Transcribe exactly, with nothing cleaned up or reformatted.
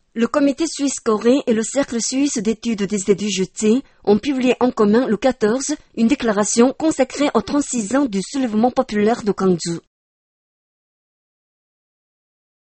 Le comité suisse-coréen et le cercle suisse d'études des idées jetées ont publié en commun le quatorze une déclaration consacrée aux trente-six ans du soulèvement populaire de Gwangju.